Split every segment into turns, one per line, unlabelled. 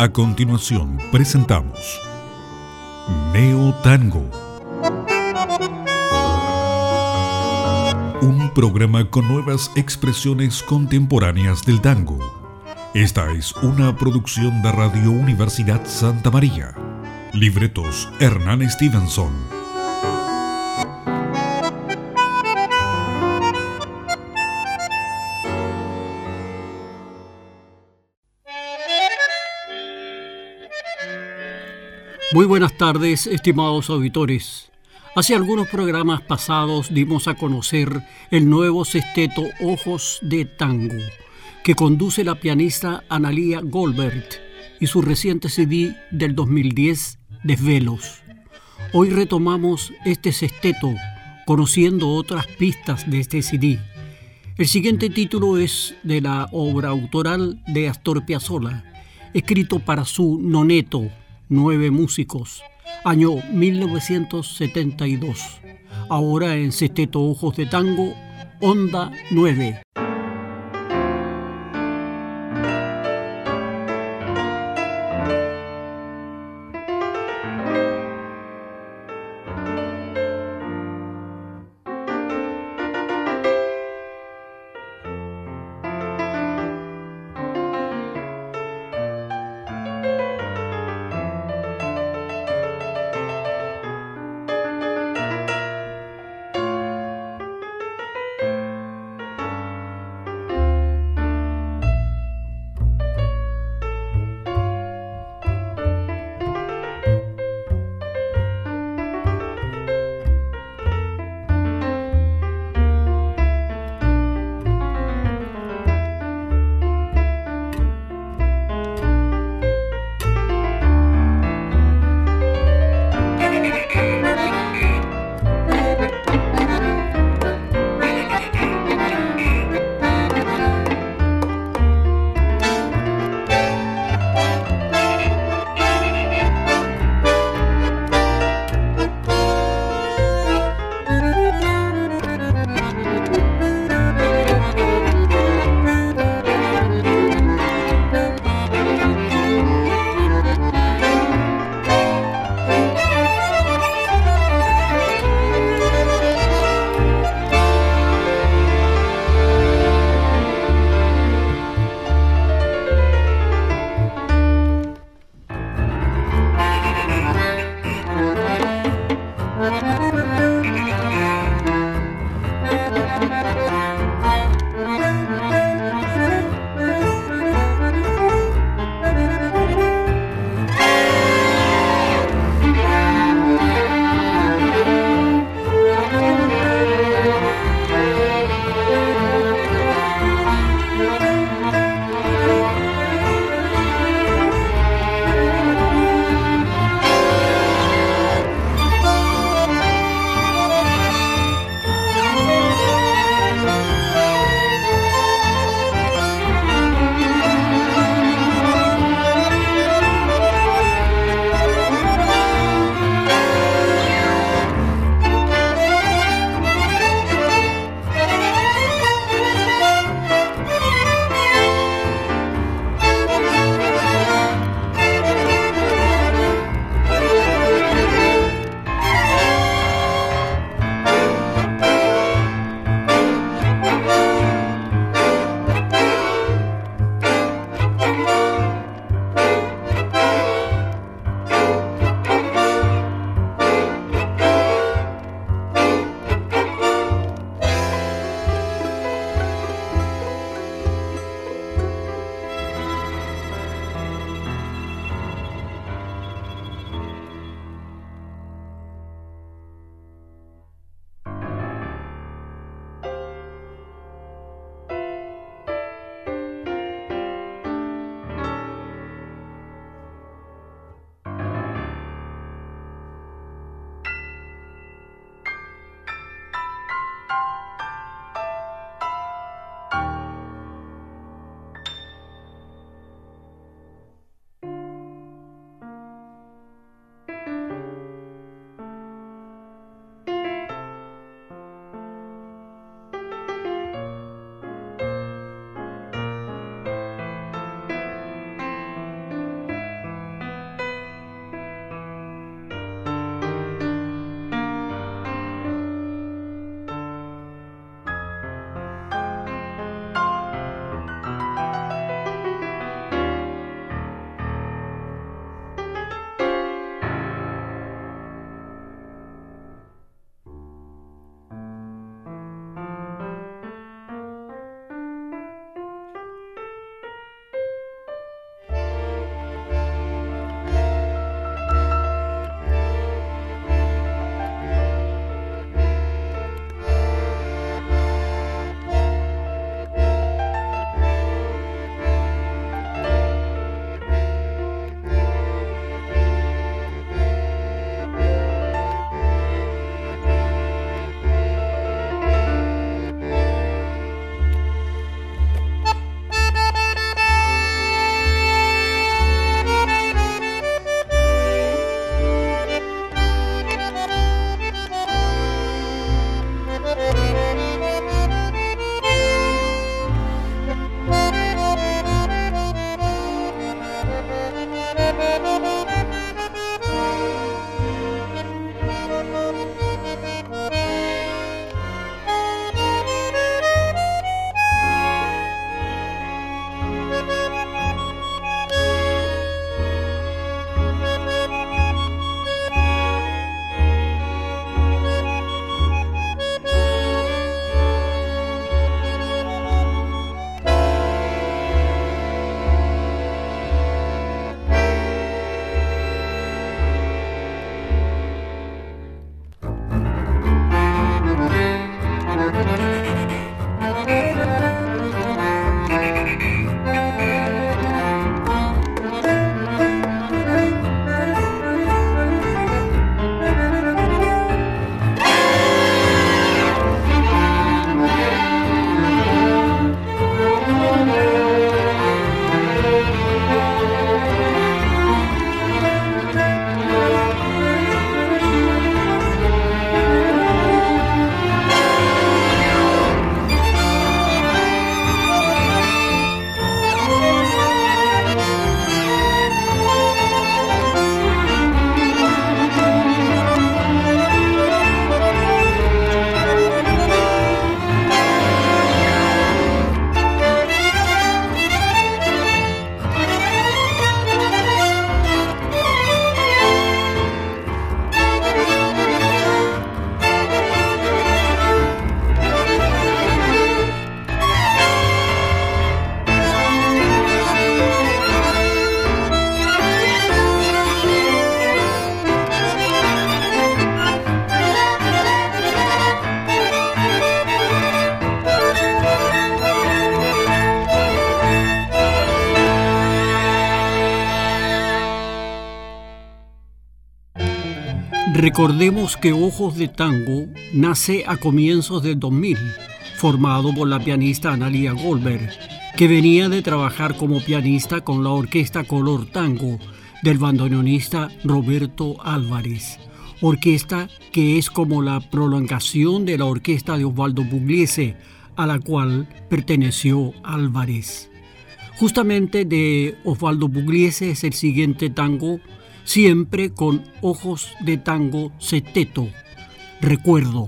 A continuación presentamos Neo Tango, un programa con nuevas expresiones contemporáneas del tango. Esta es una producción de Radio Universidad Santa María. Libretos Hernán Stevenson.
Muy buenas tardes, estimados auditores. Hace algunos programas pasados dimos a conocer el nuevo sexteto Ojos de Tango, que conduce la pianista Analía Goldberg y su reciente CD del 2010, Desvelos. Hoy retomamos este sexteto, conociendo otras pistas de este CD. El siguiente título es de la obra autoral de Astor Piazzolla, escrito para su noneto, 9 músicos, año 1972. Ahora en Sexteto Ojos de Tango, Onda 9. Recordemos que Ojos de Tango nace a comienzos del 2000, formado por la pianista Analia Goldberg, que venía de trabajar como pianista con la orquesta Color Tango del bandoneonista Roberto Álvarez, orquesta que es como la prolongación de la orquesta de Osvaldo Pugliese, a la cual perteneció Álvarez. Justamente de Osvaldo Pugliese es el siguiente tango, siempre con Ojos de Tango Seteto, Recuerdo.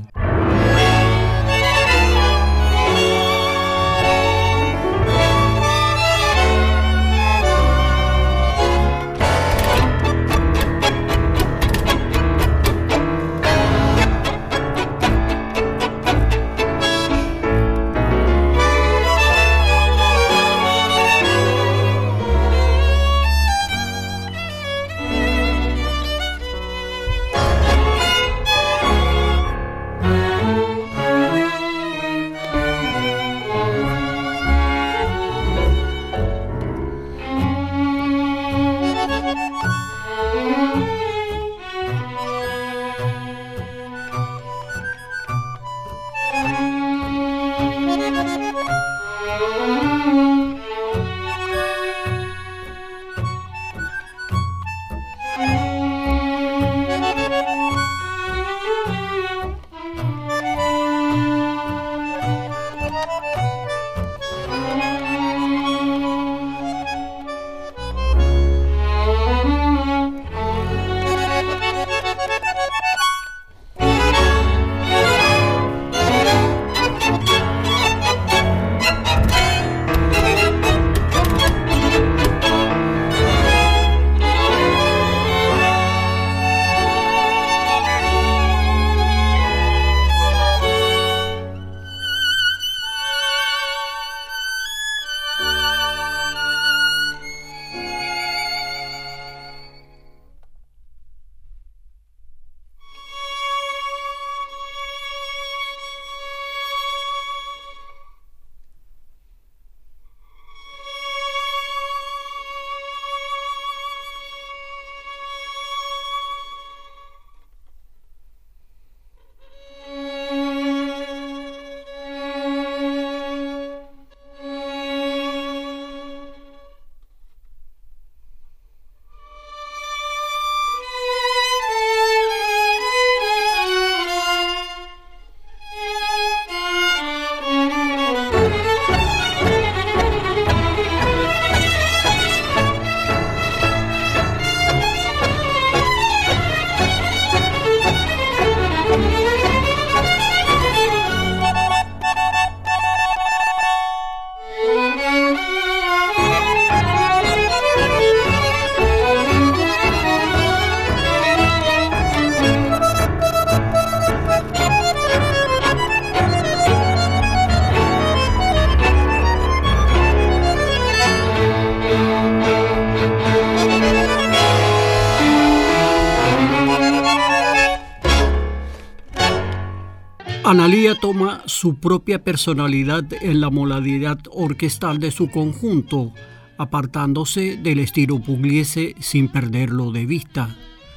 Analia toma su propia personalidad en la modalidad orquestal de su conjunto, apartándose del estilo Pugliese sin perderlo de vista.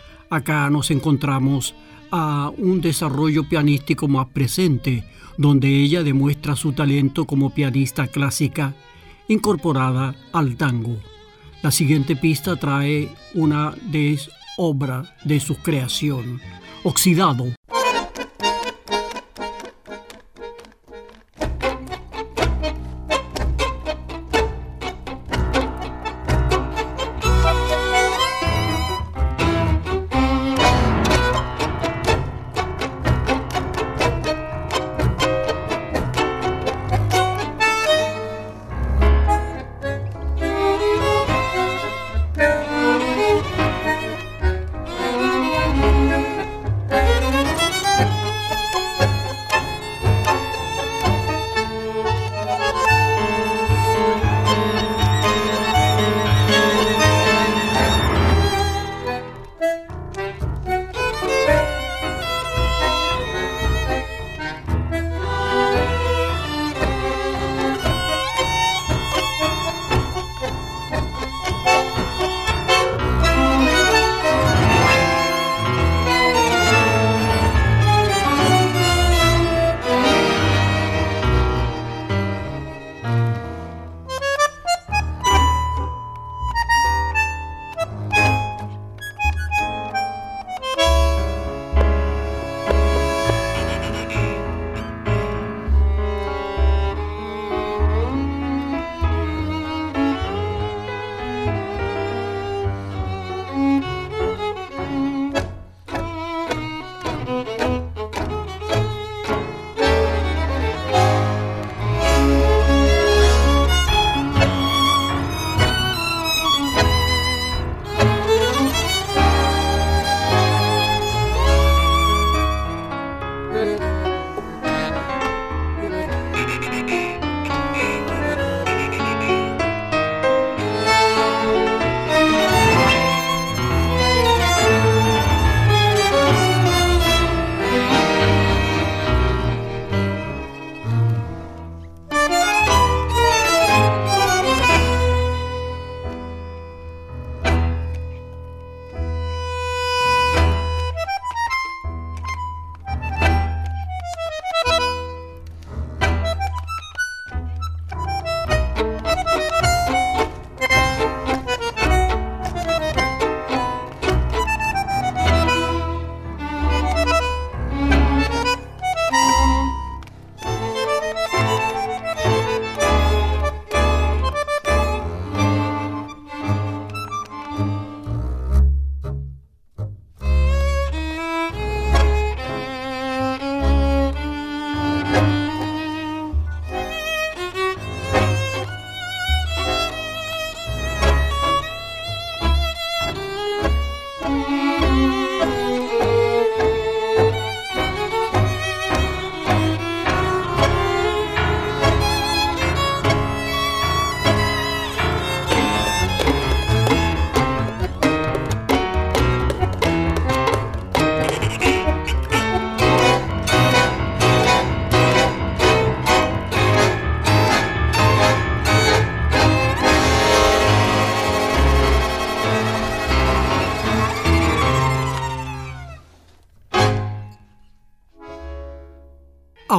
Acá nos encontramos a un desarrollo pianístico más presente, donde ella demuestra su talento como pianista clásica incorporada al tango. La siguiente pista trae una obra de su creación, Oxidado.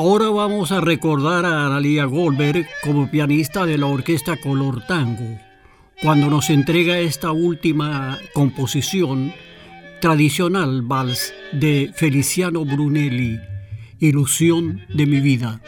Ahora vamos a recordar a Analía Goldberg como pianista de la orquesta Color Tango, cuando nos entrega esta última composición, tradicional vals de Feliciano Brunelli, Ilusión de mi vida.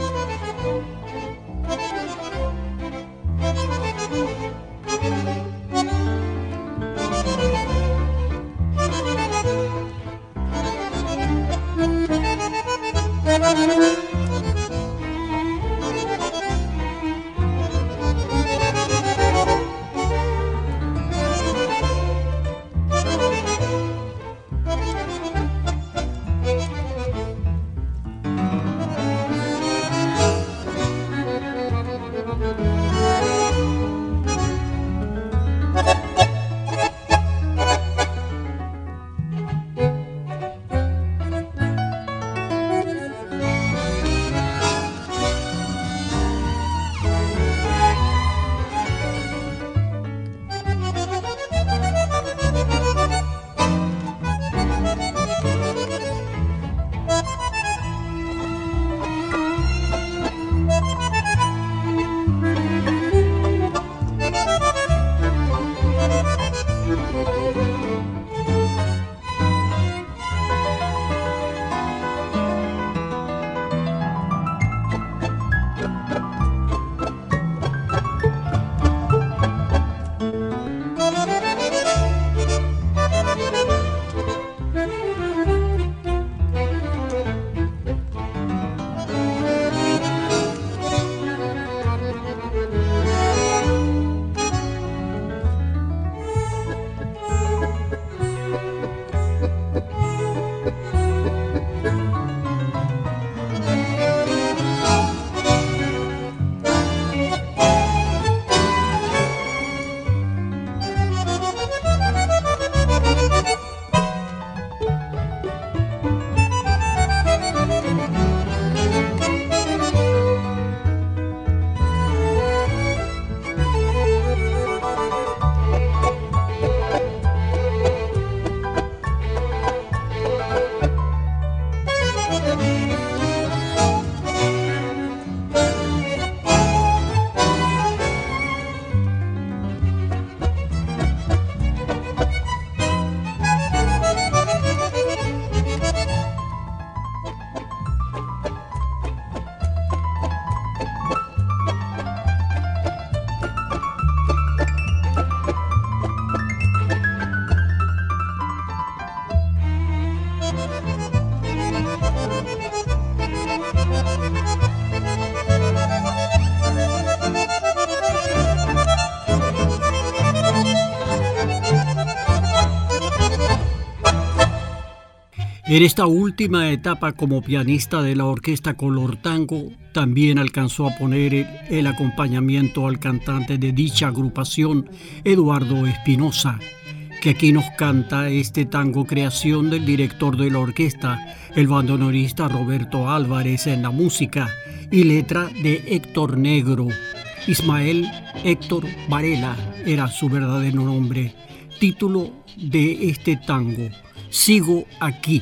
En esta última etapa como pianista de la orquesta Color Tango, también alcanzó a poner el acompañamiento al cantante de dicha agrupación, Eduardo Espinosa, que aquí nos canta este tango creación del director de la orquesta, el bandoneonista Roberto Álvarez en la música y letra de Héctor Negro. Ismael Héctor Varela era su verdadero nombre. Título de este tango, Sigo aquí.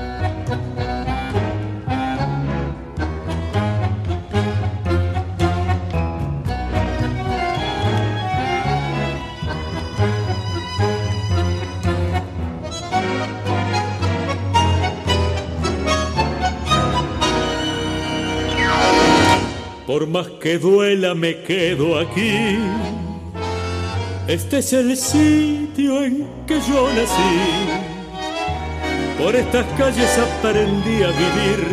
Por más que duela me quedo aquí. Este es el sitio en que yo nací. Por estas calles aprendí a vivir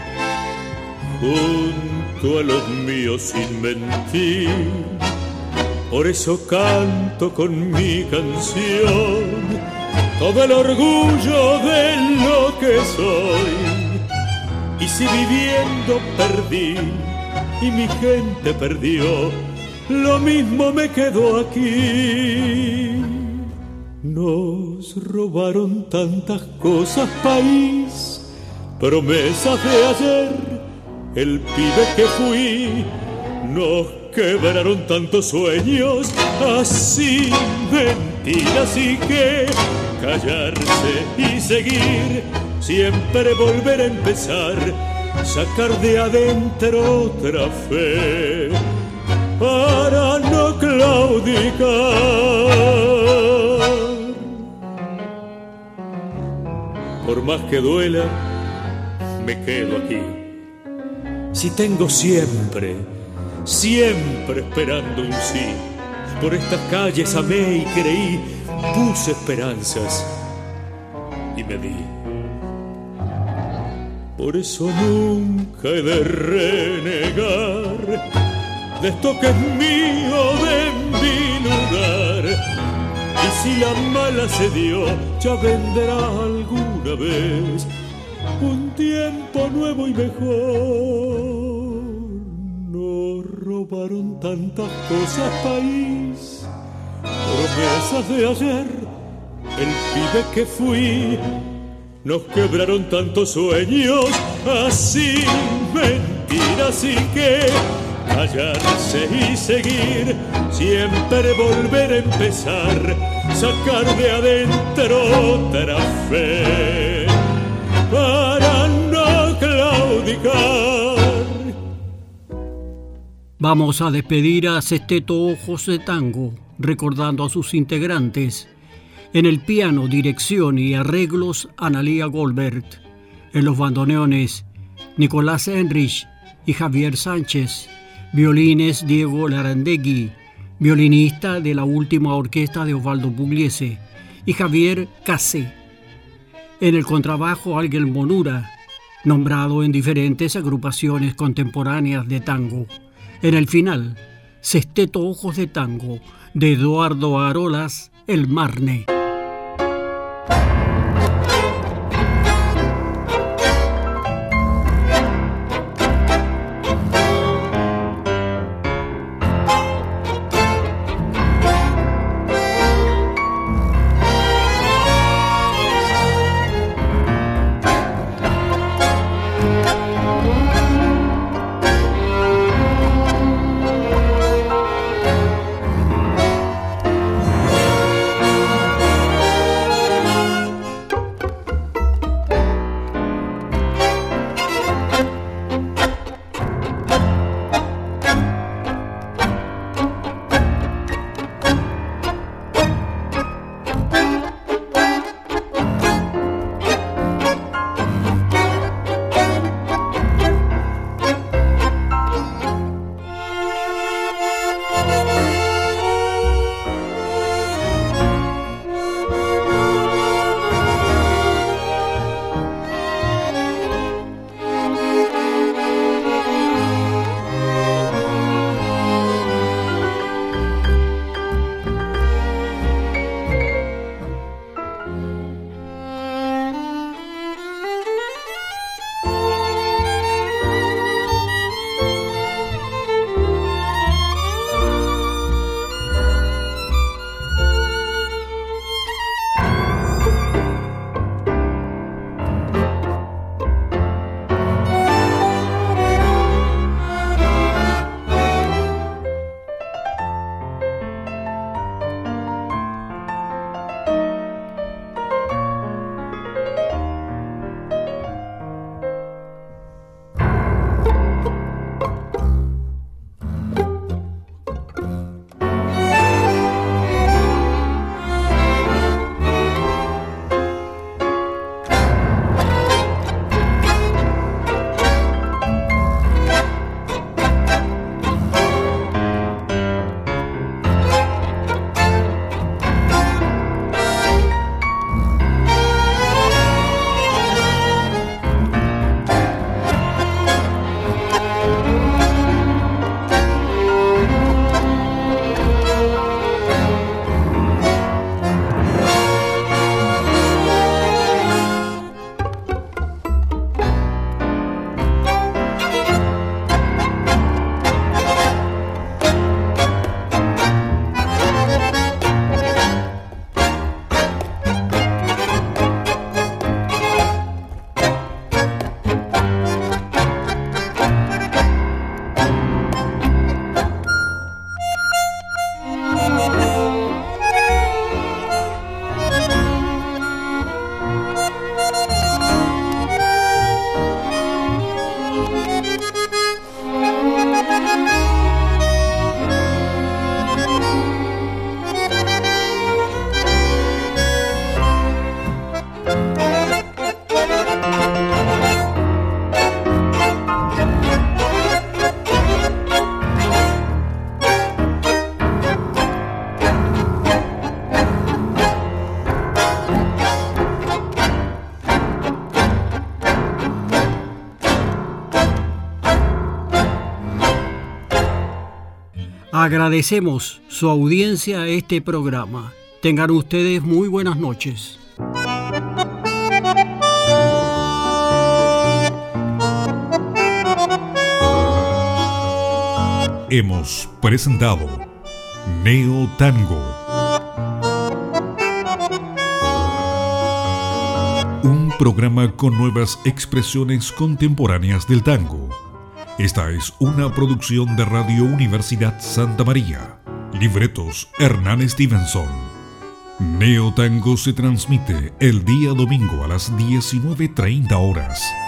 junto a los míos sin mentir. Por eso canto con mi canción todo el orgullo de lo que soy. Y si viviendo perdí y mi gente perdió, lo mismo me quedo aquí. Nos robaron tantas cosas, país, promesas de ayer, el pibe que fui. Nos quebraron tantos sueños, así mentiras, y que callarse y seguir, siempre volver a empezar. sacar de adentro otra fe para no claudicar. Por más que duela, me quedo aquí. Si tengo siempre, siempre esperando un sí. Por estas calles amé y creí, puse esperanzas y me di. Por eso nunca he de renegar de esto que es mío, de mi lugar. Y si la mala se dio, ya vendrá alguna vez un tiempo nuevo y mejor. Nos robaron tantas cosas, país, promesas de ayer, el pibe que fui. Nos quebraron tantos sueños, así mentiras, y que callarse y seguir, siempre volver a empezar, sacar de adentro otra fe para no claudicar.
Vamos a despedir a Sesteto Ojos de Tango, recordando a sus integrantes. En el piano, dirección y arreglos, Analía Goldberg. En los bandoneones, Nicolás Enrich y Javier Sánchez. Violines, Diego Larandegui, violinista de la última orquesta de Osvaldo Pugliese, y Javier Casé. En el contrabajo, Ángel Monura, nombrado en diferentes agrupaciones contemporáneas de tango. En el final, Sesteto Ojos de Tango, de Eduardo Arolas, El Marne. Agradecemos su audiencia a este programa. Tengan ustedes muy buenas noches.
Hemos presentado Neo Tango, un programa con nuevas expresiones contemporáneas del tango. Esta es una producción de Radio Universidad Santa María. Libretos Hernán Stevenson. Neo Tango se transmite el día domingo a las 19:30 horas.